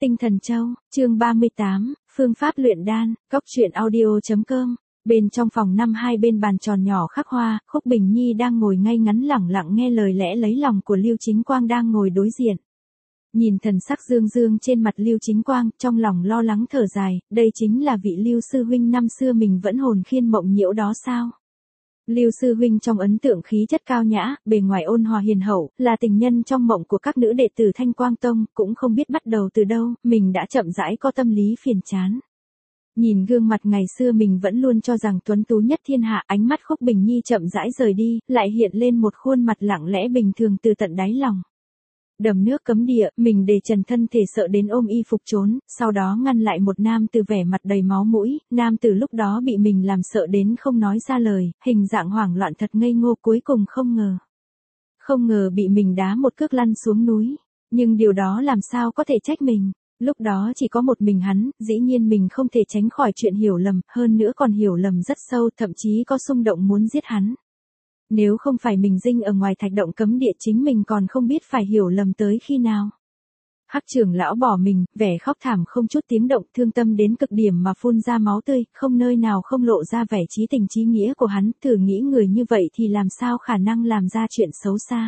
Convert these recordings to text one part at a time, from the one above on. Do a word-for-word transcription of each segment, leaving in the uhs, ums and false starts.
Tinh Thần Châu, chương ba mươi tám, phương pháp luyện đan, góc truyện audio.com. Bên trong phòng năm hai bên bàn tròn nhỏ khắc hoa, Khúc Bình Nhi đang ngồi ngay ngắn lẳng lặng nghe lời lẽ lấy lòng của Lưu Chính Quang đang ngồi đối diện. Nhìn thần sắc dương dương trên mặt Lưu Chính Quang, trong lòng lo lắng thở dài, đây chính là vị Lưu sư huynh năm xưa mình vẫn hồn khiên mộng nhiễu đó sao? Lưu sư huynh trong ấn tượng khí chất cao nhã, bề ngoài ôn hòa hiền hậu, là tình nhân trong mộng của các nữ đệ tử Thanh Quang Tông, cũng không biết bắt đầu từ đâu, mình đã chậm rãi có tâm lý phiền chán. Nhìn gương mặt ngày xưa mình vẫn luôn cho rằng tuấn tú nhất thiên hạ, ánh mắt Khúc Bình Nhi chậm rãi rời đi, lại hiện lên một khuôn mặt lặng lẽ bình thường từ tận đáy lòng. Đầm nước cấm địa, mình để trần thân thể sợ đến ôm y phục trốn, sau đó ngăn lại một nam tử vẻ mặt đầy máu mũi, nam tử lúc đó bị mình làm sợ đến không nói ra lời, hình dạng hoảng loạn thật ngây ngô, cuối cùng không ngờ. Không ngờ bị mình đá một cước lăn xuống núi, nhưng điều đó làm sao có thể trách mình, lúc đó chỉ có một mình hắn, dĩ nhiên mình không thể tránh khỏi chuyện hiểu lầm, hơn nữa còn hiểu lầm rất sâu, thậm chí có xung động muốn giết hắn. Nếu không phải mình dinh ở ngoài thạch động cấm địa, chính mình còn không biết phải hiểu lầm tới khi nào. Hắc trưởng lão bỏ mình, vẻ khóc thảm không chút tiếng động, thương tâm đến cực điểm mà phun ra máu tươi, không nơi nào không lộ ra vẻ chí tình chí nghĩa của hắn, thử nghĩ người như vậy thì làm sao khả năng làm ra chuyện xấu xa.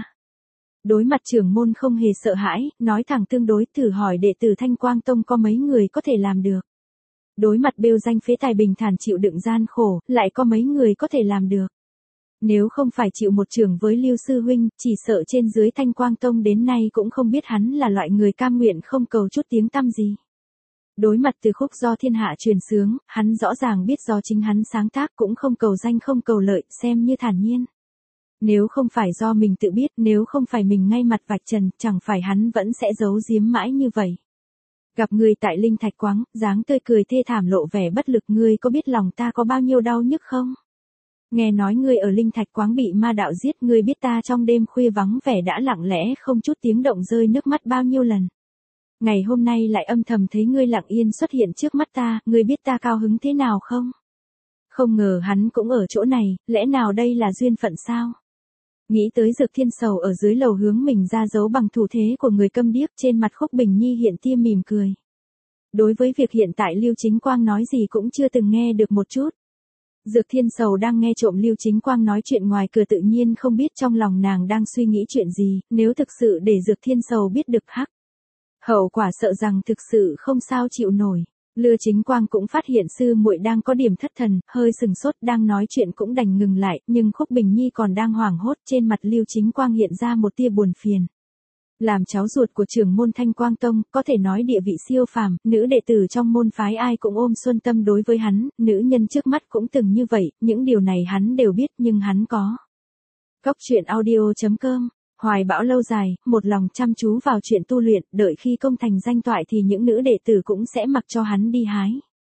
Đối mặt trưởng môn không hề sợ hãi, nói thẳng tương đối, thử hỏi đệ tử Thanh Quang Tông có mấy người có thể làm được. Đối mặt bêu danh phế tài bình thản chịu đựng gian khổ, lại có mấy người có thể làm được. Nếu không phải chịu một trường với Lưu sư huynh, chỉ sợ trên dưới Thanh Quang Tông đến nay cũng không biết hắn là loại người cam nguyện không cầu chút tiếng tăm gì. Đối mặt từ khúc do thiên hạ truyền xướng, hắn rõ ràng biết do chính hắn sáng tác, cũng không cầu danh không cầu lợi, xem như thản nhiên. Nếu không phải do mình tự biết, nếu không phải mình ngay mặt vạch trần, chẳng phải hắn vẫn sẽ giấu giếm mãi như vậy. Gặp người tại Linh Thạch Quáng, dáng tươi cười thê thảm lộ vẻ bất lực, ngươi có biết lòng ta có bao nhiêu đau nhức không? Nghe nói ngươi ở Linh Thạch Quáng bị ma đạo giết, ngươi biết ta trong đêm khuya vắng vẻ đã lặng lẽ không chút tiếng động rơi nước mắt bao nhiêu lần. Ngày hôm nay lại âm thầm thấy ngươi lặng yên xuất hiện trước mắt ta, ngươi biết ta cao hứng thế nào không? Không ngờ hắn cũng ở chỗ này, lẽ nào đây là duyên phận sao? Nghĩ tới Dược Thiên Sầu ở dưới lầu hướng mình ra dấu bằng thủ thế của người câm điếc, trên mặt Khúc Bình Nhi hiện tia mỉm cười. Đối với việc hiện tại Lưu Chính Quang nói gì cũng chưa từng nghe được một chút. Dược Thiên Sầu đang nghe trộm Lưu Chính Quang nói chuyện ngoài cửa, tự nhiên không biết trong lòng nàng đang suy nghĩ chuyện gì, nếu thực sự để Dược Thiên Sầu biết được hắc. Hậu quả sợ rằng thực sự không sao chịu nổi. Lưu Chính Quang cũng phát hiện sư muội đang có điểm thất thần, hơi sừng sốt, đang nói chuyện cũng đành ngừng lại, nhưng Khúc Bình Nhi còn đang hoảng hốt, trên mặt Lưu Chính Quang hiện ra một tia buồn phiền. Làm cháu ruột của trưởng môn Thanh Quang Tông, có thể nói địa vị siêu phàm, nữ đệ tử trong môn phái ai cũng ôm xuân tâm đối với hắn, nữ nhân trước mắt cũng từng như vậy, những điều này hắn đều biết, nhưng hắn có. Góc truyện audio.com, hoài bão lâu dài, một lòng chăm chú vào chuyện tu luyện, đợi khi công thành danh toại thì những nữ đệ tử cũng sẽ mặc cho hắn đi hái.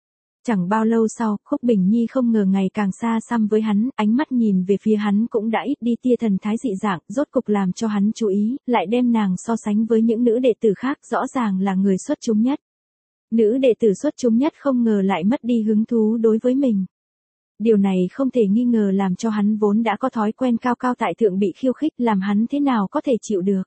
Chẳng bao lâu sau, Khúc Bình Nhi không ngờ ngày càng xa xăm với hắn, ánh mắt nhìn về phía hắn cũng đã ít đi tia thần thái dị dạng, rốt cục làm cho hắn chú ý, lại đem nàng so sánh với những nữ đệ tử khác, rõ ràng là người xuất chúng nhất. Nữ đệ tử xuất chúng nhất không ngờ lại mất đi hứng thú đối với mình. Điều này không thể nghi ngờ làm cho hắn vốn đã có thói quen cao cao tại thượng bị khiêu khích, làm hắn thế nào có thể chịu được.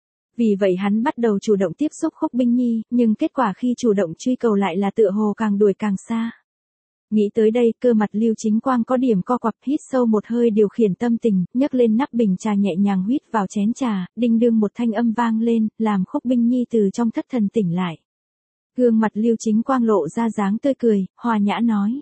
Vì vậy hắn bắt đầu chủ động tiếp xúc Khúc Bình Nhi, nhưng kết quả khi chủ động truy cầu lại là tựa hồ càng đuổi càng xa. Nghĩ tới đây, cơ mặt Lưu Chính Quang có điểm co quặp, hít sâu một hơi điều khiển tâm tình, nhấc lên nắp bình trà nhẹ nhàng huýt vào chén trà, đinh đương một thanh âm vang lên, làm Khúc Bình Nhi từ trong thất thần tỉnh lại. Gương mặt Lưu Chính Quang lộ ra dáng tươi cười, hòa nhã nói: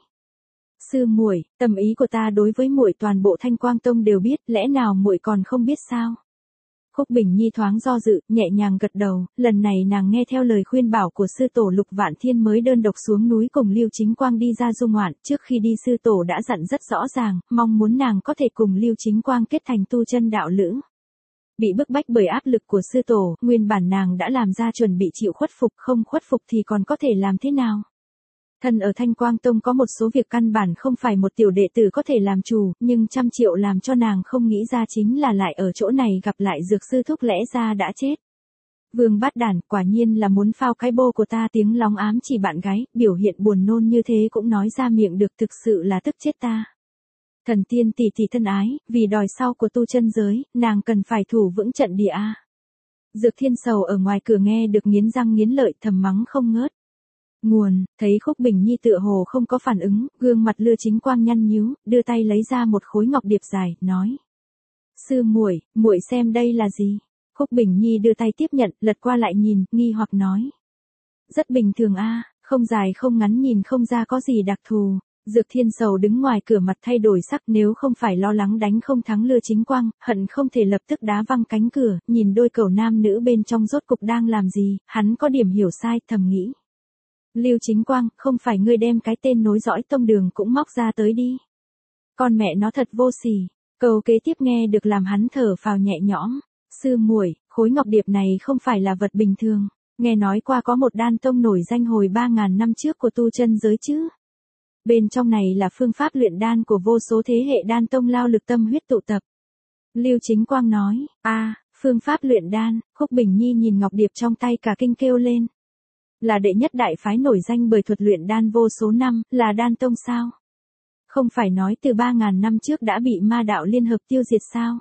"Sư muội, tâm ý của ta đối với muội toàn bộ Thanh Quang Tông đều biết, lẽ nào muội còn không biết sao?" Khúc Bình Nhi thoáng do dự, nhẹ nhàng gật đầu, lần này nàng nghe theo lời khuyên bảo của sư tổ Lục Vạn Thiên mới đơn độc xuống núi cùng Lưu Chính Quang đi ra du ngoạn, trước khi đi sư tổ đã dặn rất rõ ràng, mong muốn nàng có thể cùng Lưu Chính Quang kết thành tu chân đạo lữ. Bị bức bách bởi áp lực của sư tổ, nguyên bản nàng đã làm ra chuẩn bị chịu khuất phục, không khuất phục thì còn có thể làm thế nào? Thân ở Thanh Quang Tông có một số việc căn bản không phải một tiểu đệ tử có thể làm chủ, nhưng trăm triệu làm cho nàng không nghĩ ra chính là lại ở chỗ này gặp lại Dược sư thúc, lẽ ra đã chết. Vương Bát Đản, quả nhiên là muốn phao cái bô của ta, tiếng lóng ám chỉ bạn gái, biểu hiện buồn nôn như thế cũng nói ra miệng được, thực sự là tức chết ta. Thần tiên tỷ tỷ thân ái, vì đòi sau của tu chân giới, nàng cần phải thủ vững trận địa a. Dược Thiên Sầu ở ngoài cửa nghe được nghiến răng nghiến lợi thầm mắng không ngớt. Nguồn, thấy Khúc Bình Nhi tựa hồ không có phản ứng, gương mặt Lư Chính Quang nhăn nhíu, đưa tay lấy ra một khối ngọc điệp dài, nói: "Sư muội, muội xem đây là gì?" Khúc Bình Nhi đưa tay tiếp nhận, lật qua lại nhìn, nghi hoặc nói: "Rất bình thường a, không dài không ngắn, nhìn không ra có gì đặc thù." Dược Thiên Sầu đứng ngoài cửa mặt thay đổi sắc, nếu không phải lo lắng đánh không thắng Lư Chính Quang, hận không thể lập tức đá văng cánh cửa, nhìn đôi cẩu nam nữ bên trong rốt cục đang làm gì, hắn có điểm hiểu sai, thầm nghĩ: Lưu Chính Quang, không phải ngươi đem cái tên nối dõi tông đường cũng móc ra tới đi. Con mẹ nó thật vô sỉ. Câu kế tiếp nghe được làm hắn thở phào nhẹ nhõm. Sư muội, khối ngọc điệp này không phải là vật bình thường. Nghe nói qua có một đan tông nổi danh hồi ba ngàn năm trước của tu chân giới chứ. Bên trong này là phương pháp luyện đan của vô số thế hệ đan tông lao lực tâm huyết tụ tập. Lưu Chính Quang nói: a, phương pháp luyện đan. Khúc Bình Nhi nhìn ngọc điệp trong tay cả kinh kêu lên. Là đệ nhất đại phái nổi danh bởi thuật luyện đan vô số năm, là đan tông sao? Không phải nói từ ba ngàn năm trước đã bị ma đạo liên hợp tiêu diệt sao?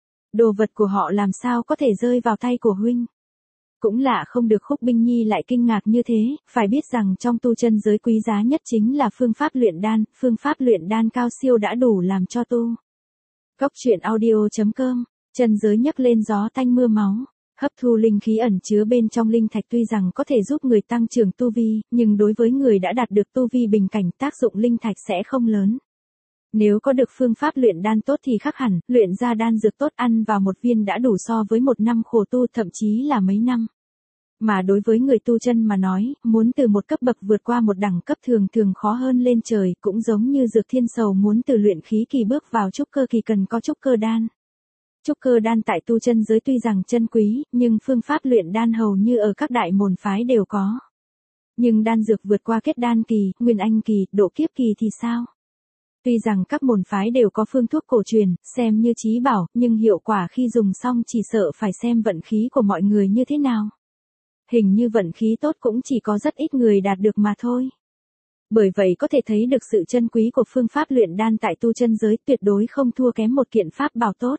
Đồ vật của họ làm sao có thể rơi vào tay của huynh? Cũng lạ không được Khúc Bình Nhi lại kinh ngạc như thế, phải biết rằng trong tu chân giới quý giá nhất chính là phương pháp luyện đan, phương pháp luyện đan cao siêu đã đủ làm cho tu. Cốc truyện audio chấm com, chân giới nhấc lên gió tanh mưa máu. Hấp thu linh khí ẩn chứa bên trong linh thạch tuy rằng có thể giúp người tăng trưởng tu vi, nhưng đối với người đã đạt được tu vi bình cảnh tác dụng linh thạch sẽ không lớn. Nếu có được phương pháp luyện đan tốt thì khác hẳn, luyện ra đan dược tốt ăn vào một viên đã đủ so với một năm khổ tu thậm chí là mấy năm. Mà đối với người tu chân mà nói, muốn từ một cấp bậc vượt qua một đẳng cấp thường thường khó hơn lên trời, cũng giống như Dược Thiên Sầu muốn từ luyện khí kỳ bước vào trúc cơ kỳ cần có trúc cơ đan. Trúc cơ đan tại tu chân giới tuy rằng chân quý, nhưng phương pháp luyện đan hầu như ở các đại môn phái đều có. Nhưng đan dược vượt qua kết đan kỳ, nguyên anh kỳ, độ kiếp kỳ thì sao? Tuy rằng các môn phái đều có phương thuốc cổ truyền, xem như trí bảo, nhưng hiệu quả khi dùng xong chỉ sợ phải xem vận khí của mọi người như thế nào. Hình như vận khí tốt cũng chỉ có rất ít người đạt được mà thôi. Bởi vậy có thể thấy được sự chân quý của phương pháp luyện đan tại tu chân giới tuyệt đối không thua kém một kiện pháp bảo tốt.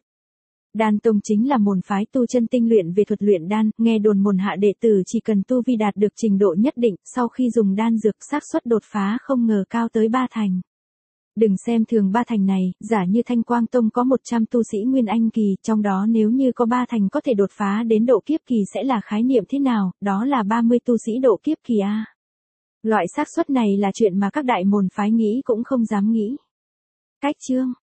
Đan tông chính là môn phái tu chân tinh luyện về thuật luyện đan, nghe đồn môn hạ đệ tử chỉ cần tu vi đạt được trình độ nhất định, sau khi dùng đan dược xác suất đột phá không ngờ cao tới ba thành. Đừng xem thường ba thành này, giả như Thanh Quang Tông có một trăm tu sĩ nguyên anh kỳ, trong đó nếu như có ba thành có thể đột phá đến độ kiếp kỳ sẽ là khái niệm thế nào, đó là ba mươi tu sĩ độ kiếp kỳ a. Loại xác suất này là chuyện mà các đại môn phái nghĩ cũng không dám nghĩ. Cách chương